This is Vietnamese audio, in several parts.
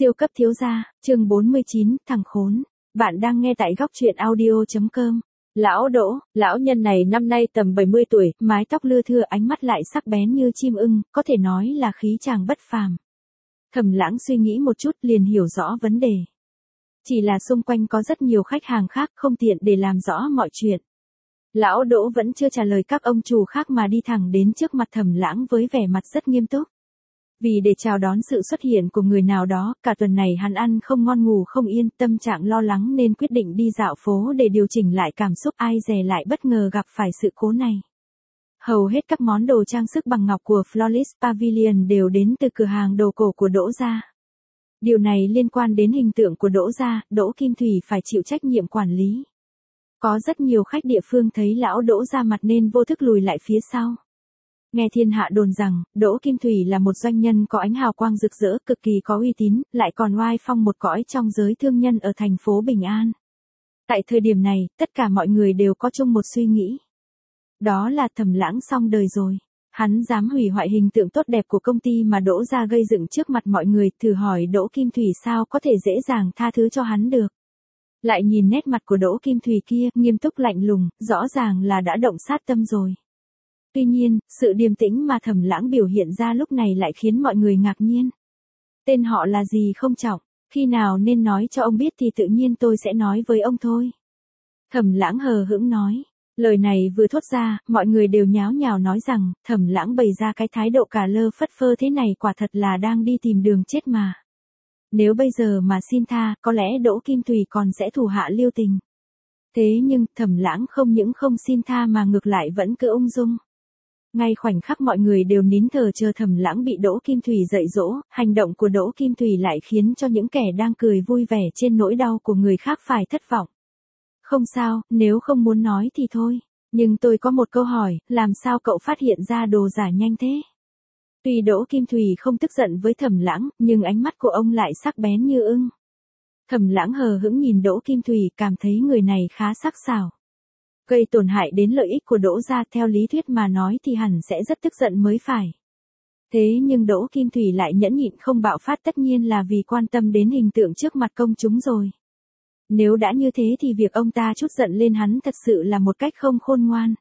Siêu cấp thiếu gia, chương 49, thằng khốn. Bạn đang nghe tại góc truyện audio.com. Lão Đỗ, lão nhân này năm nay tầm 70 tuổi, mái tóc lưa thưa, ánh mắt lại sắc bén như chim ưng, có thể nói là khí chàng bất phàm. Thẩm Lãng suy nghĩ một chút liền hiểu rõ vấn đề. Chỉ là xung quanh có rất nhiều khách hàng khác, không tiện để làm rõ mọi chuyện. Lão Đỗ vẫn chưa trả lời các ông chủ khác mà đi thẳng đến trước mặt Thẩm Lãng với vẻ mặt rất nghiêm túc. Vì để chào đón sự xuất hiện của người nào đó, cả tuần này hắn ăn không ngon ngủ không yên, tâm trạng lo lắng nên quyết định đi dạo phố để điều chỉnh lại cảm xúc, ai dè lại bất ngờ gặp phải sự cố này. Hầu hết các món đồ trang sức bằng ngọc của Flawless Pavilion đều đến từ cửa hàng đồ cổ của Đỗ gia. Điều này liên quan đến hình tượng của Đỗ gia, Đỗ Kim Thủy phải chịu trách nhiệm quản lý. Có rất nhiều khách địa phương thấy lão Đỗ ra mặt nên vô thức lùi lại phía sau. Nghe thiên hạ đồn rằng, Đỗ Kim Thủy là một doanh nhân có ánh hào quang rực rỡ, cực kỳ có uy tín, lại còn oai phong một cõi trong giới thương nhân ở thành phố Bình An. Tại thời điểm này, tất cả mọi người đều có chung một suy nghĩ. Đó là Thẩm Lãng xong đời rồi. Hắn dám hủy hoại hình tượng tốt đẹp của công ty mà Đỗ gia gây dựng trước mặt mọi người, thử hỏi Đỗ Kim Thủy sao có thể dễ dàng tha thứ cho hắn được. Lại nhìn nét mặt của Đỗ Kim Thủy kia, nghiêm túc lạnh lùng, rõ ràng là đã động sát tâm rồi. Tuy nhiên, sự điềm tĩnh mà Thẩm Lãng biểu hiện ra lúc này lại khiến mọi người ngạc nhiên. Tên họ là gì không trọng, khi nào nên nói cho ông biết thì tự nhiên tôi sẽ nói với ông thôi. Thẩm Lãng hờ hững nói. Lời này vừa thốt ra, mọi người đều nháo nhào nói rằng, Thẩm Lãng bày ra cái thái độ cả lơ phất phơ thế này quả thật là đang đi tìm đường chết mà. Nếu bây giờ mà xin tha, có lẽ Đỗ Kim Thủy còn sẽ thủ hạ lưu tình. Thế nhưng, Thẩm Lãng không những không xin tha mà ngược lại vẫn cứ ung dung. Ngay khoảnh khắc mọi người đều nín thở chờ Thẩm Lãng bị Đỗ Kim Thủy dạy dỗ, hành động của Đỗ Kim Thủy lại khiến cho những kẻ đang cười vui vẻ trên nỗi đau của người khác phải thất vọng. Không sao, nếu không muốn nói thì thôi. Nhưng tôi có một câu hỏi, làm sao cậu phát hiện ra đồ giả nhanh thế? Tuy Đỗ Kim Thủy không tức giận với Thẩm Lãng, nhưng ánh mắt của ông lại sắc bén như ưng. Thẩm Lãng hờ hững nhìn Đỗ Kim Thủy, cảm thấy người này khá sắc sảo. Gây tổn hại đến lợi ích của Đỗ gia, theo lý thuyết mà nói thì hẳn sẽ rất tức giận mới phải. Thế nhưng Đỗ Kim Thủy lại nhẫn nhịn không bạo phát, tất nhiên là vì quan tâm đến hình tượng trước mặt công chúng rồi. Nếu đã như thế thì việc ông ta trút giận lên hắn thật sự là một cách không khôn ngoan.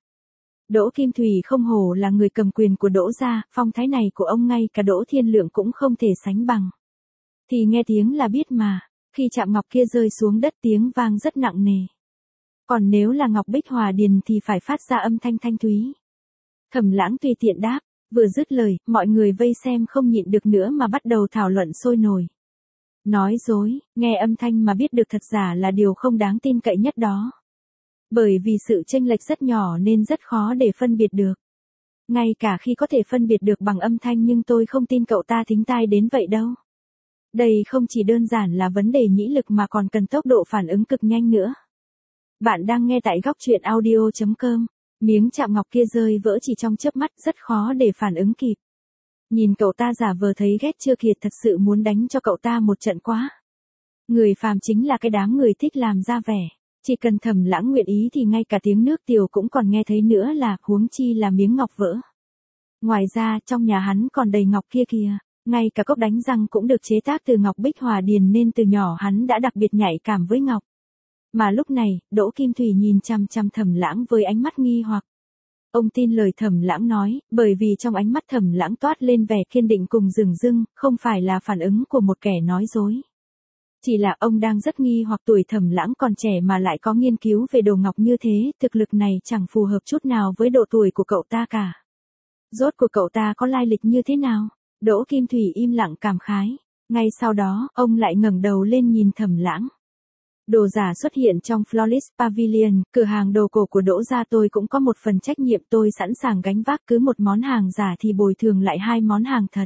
Đỗ Kim Thủy không hổ là người cầm quyền của Đỗ gia, phong thái này của ông ngay cả Đỗ Thiên Lượng cũng không thể sánh bằng. Thì nghe tiếng là biết mà, khi chạm ngọc kia rơi xuống đất tiếng vang rất nặng nề. Còn nếu là ngọc bích hòa điền thì phải phát ra âm thanh thanh thúy. Thẩm Lãng tùy tiện đáp, vừa dứt lời, mọi người vây xem không nhịn được nữa mà bắt đầu thảo luận sôi nổi. Nói dối, nghe âm thanh mà biết được thật giả là điều không đáng tin cậy nhất đó. Bởi vì sự chênh lệch rất nhỏ nên rất khó để phân biệt được. Ngay cả khi có thể phân biệt được bằng âm thanh nhưng tôi không tin cậu ta thính tai đến vậy đâu. Đây không chỉ đơn giản là vấn đề nhĩ lực mà còn cần tốc độ phản ứng cực nhanh nữa. Bạn đang nghe tại góc truyện audio.com. Miếng chạm ngọc kia rơi vỡ chỉ trong chớp mắt, rất khó để phản ứng kịp. Nhìn cậu ta giả vờ thấy ghét chưa kìa, thật sự muốn đánh cho cậu ta một trận quá. Người phàm chính là cái đám người thích làm ra vẻ. Chỉ cần Thẩm Lãng nguyện ý thì ngay cả tiếng nước tiểu cũng còn nghe thấy nữa là, huống chi là miếng ngọc vỡ. Ngoài ra, trong nhà hắn còn đầy ngọc kia kìa. Ngay cả cốc đánh răng cũng được chế tác từ ngọc bích hòa điền nên từ nhỏ hắn đã đặc biệt nhạy cảm với ngọc. Mà lúc này, Đỗ Kim Thủy nhìn chằm chằm Thẩm Lãng với ánh mắt nghi hoặc. Ông tin lời Thẩm Lãng nói, bởi vì trong ánh mắt Thẩm Lãng toát lên vẻ kiên định cùng dửng dưng, không phải là phản ứng của một kẻ nói dối. Chỉ là ông đang rất nghi hoặc tuổi Thẩm Lãng còn trẻ mà lại có nghiên cứu về đồ ngọc như thế, thực lực này chẳng phù hợp chút nào với độ tuổi của cậu ta cả. Rốt cuộc cậu ta có lai lịch như thế nào? Đỗ Kim Thủy im lặng cảm khái. Ngay sau đó, ông lại ngẩng đầu lên nhìn Thẩm Lãng. Đồ giả xuất hiện trong Flawless Pavilion, cửa hàng đồ cổ của Đỗ gia, tôi cũng có một phần trách nhiệm, tôi sẵn sàng gánh vác, cứ một món hàng giả thì bồi thường lại 2 món hàng thật.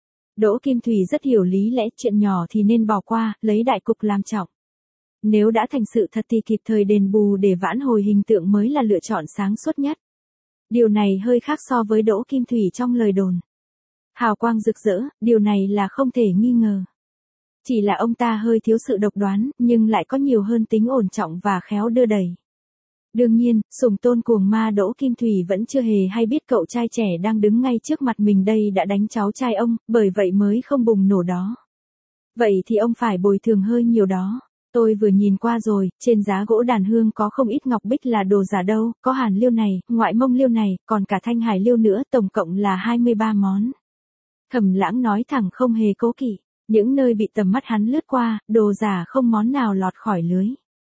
Đỗ Kim Thủy rất hiểu lý lẽ, chuyện nhỏ thì nên bỏ qua, lấy đại cục làm trọng. Nếu đã thành sự thật thì kịp thời đền bù để vãn hồi hình tượng mới là lựa chọn sáng suốt nhất. Điều này hơi khác so với Đỗ Kim Thủy trong lời đồn. Hào quang rực rỡ, điều này là không thể nghi ngờ. Chỉ là ông ta hơi thiếu sự độc đoán, nhưng lại có nhiều hơn tính ổn trọng và khéo đưa đẩy. Đương nhiên, sùng tôn cuồng ma Đỗ Kim Thủy vẫn chưa hề hay biết cậu trai trẻ đang đứng ngay trước mặt mình đây đã đánh cháu trai ông, bởi vậy mới không bùng nổ đó. Vậy thì ông phải bồi thường hơi nhiều đó. Tôi vừa nhìn qua rồi, trên giá gỗ đàn hương có không ít ngọc bích là đồ giả đâu, có hàn liêu này, ngoại mông liêu này, còn cả thanh hải liêu nữa, tổng cộng là 23 món. Thẩm Lãng nói thẳng không hề cố kỵ, những nơi bị tầm mắt hắn lướt qua, đồ giả không món nào lọt khỏi lưới.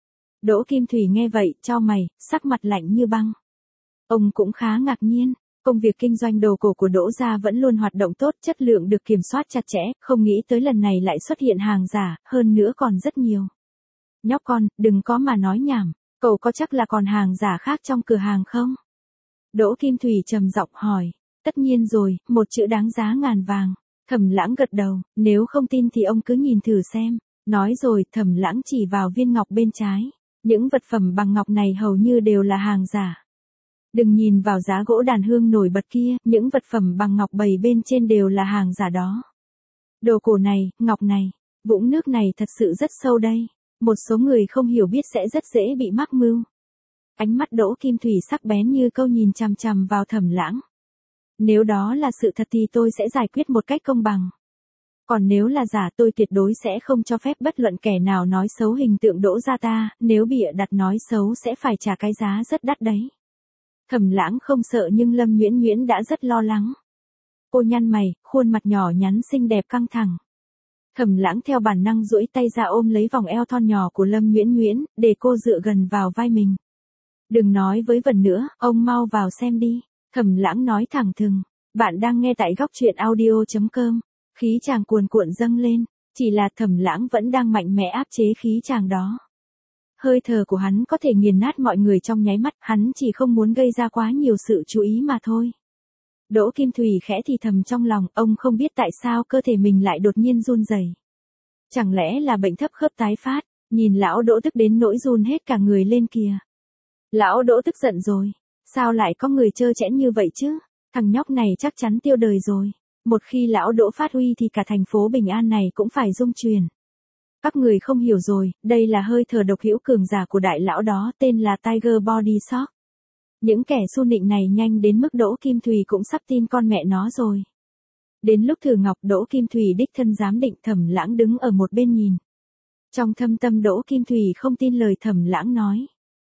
Đỗ Kim Thủy nghe vậy, chau mày, sắc mặt lạnh như băng. Ông cũng khá ngạc nhiên, công việc kinh doanh đồ cổ của Đỗ gia vẫn luôn hoạt động tốt, chất lượng được kiểm soát chặt chẽ, không nghĩ tới lần này lại xuất hiện hàng giả, hơn nữa còn rất nhiều. Nhóc con, đừng có mà nói nhảm, cậu có chắc là còn hàng giả khác trong cửa hàng không? Đỗ Kim Thủy trầm giọng hỏi. Tất nhiên rồi, một chữ đáng giá ngàn vàng. Thẩm Lãng gật đầu, nếu không tin thì ông cứ nhìn thử xem. Nói rồi, Thẩm Lãng chỉ vào viên ngọc bên trái. Những vật phẩm bằng ngọc này hầu như đều là hàng giả. Đừng nhìn vào giá gỗ đàn hương nổi bật kia, những vật phẩm bằng ngọc bày bên trên đều là hàng giả đó. Đồ cổ này, ngọc này, vũng nước này thật sự rất sâu đây. Một số người không hiểu biết sẽ rất dễ bị mắc mưu. Ánh mắt Đỗ Kim Thủy sắc bén như câu nhìn chằm chằm vào Thẩm Lãng. Nếu đó là sự thật thì tôi sẽ giải quyết một cách công bằng. Còn nếu là giả tôi tuyệt đối sẽ không cho phép bất luận kẻ nào nói xấu hình tượng Đỗ gia ta, nếu bịa đặt nói xấu sẽ phải trả cái giá rất đắt đấy. Thẩm Lãng không sợ nhưng Lâm Nguyễn Nguyễn đã rất lo lắng. Cô nhăn mày, khuôn mặt nhỏ nhắn xinh đẹp căng thẳng. Thẩm Lãng theo bản năng duỗi tay ra ôm lấy vòng eo thon nhỏ của Lâm Nguyễn Nguyễn, để cô dựa gần vào vai mình. Đừng nói với Vân nữa, ông mau vào xem đi. Thẩm Lãng nói thẳng thừng. Bạn đang nghe tại góc truyện audio.com. Khí chàng cuồn cuộn dâng lên. Chỉ là Thẩm Lãng vẫn đang mạnh mẽ áp chế khí chàng đó. Hơi thở của hắn có thể nghiền nát mọi người trong nháy mắt, hắn chỉ không muốn gây ra quá nhiều sự chú ý mà thôi. Đỗ Kim Thủy khẽ thì thầm trong lòng, ông không biết tại sao cơ thể mình lại đột nhiên run rẩy. Chẳng lẽ là bệnh thấp khớp tái phát, nhìn lão Đỗ tức đến nỗi run hết cả người lên kìa. Lão Đỗ tức giận rồi, sao lại có người trơ trẽn như vậy chứ, thằng nhóc này chắc chắn tiêu đời rồi. Một khi lão Đỗ phát huy thì cả thành phố Bình An này cũng phải rung chuyển. Các người không hiểu rồi, đây là hơi thở độc hữu cường giả của đại lão đó, tên là Tiger Body Shock. Những kẻ xu nịnh này nhanh đến mức Đỗ Kim Thủy cũng sắp tin con mẹ nó rồi. Đến lúc thử ngọc Đỗ Kim Thủy đích thân giám định, Thẩm Lãng đứng ở một bên nhìn. Trong thâm tâm Đỗ Kim Thủy không tin lời Thẩm Lãng nói.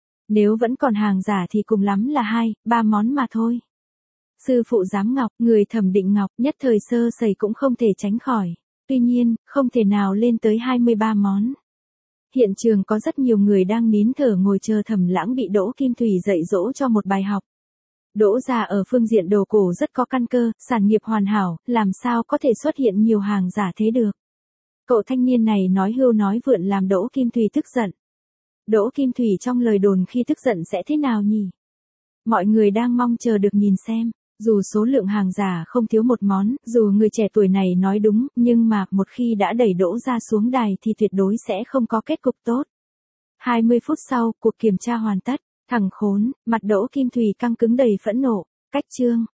Nếu vẫn còn hàng giả thì cùng lắm là 2-3 món mà thôi. Sư phụ giám ngọc, người thẩm định ngọc, nhất thời sơ sẩy cũng không thể tránh khỏi. Tuy nhiên, không thể nào lên tới 23 món. Hiện trường có rất nhiều người đang nín thở ngồi chờ Thẩm Lãng bị Đỗ Kim Thủy dạy dỗ cho một bài học. Đỗ gia ở phương diện đồ cổ rất có căn cơ, sản nghiệp hoàn hảo, làm sao có thể xuất hiện nhiều hàng giả thế được. Cậu thanh niên này nói hưu nói vượn làm Đỗ Kim Thủy tức giận. Đỗ Kim Thủy trong lời đồn khi tức giận sẽ thế nào nhỉ? Mọi người đang mong chờ được nhìn xem. Dù số lượng hàng giả không thiếu một món, dù người trẻ tuổi này nói đúng, nhưng mà một khi đã đẩy Đỗ gia xuống đài thì tuyệt đối sẽ không có kết cục tốt. 20 phút sau, cuộc kiểm tra hoàn tất. Thằng khốn, mặt Đỗ Kim Thủy căng cứng đầy phẫn nộ. Cách chương.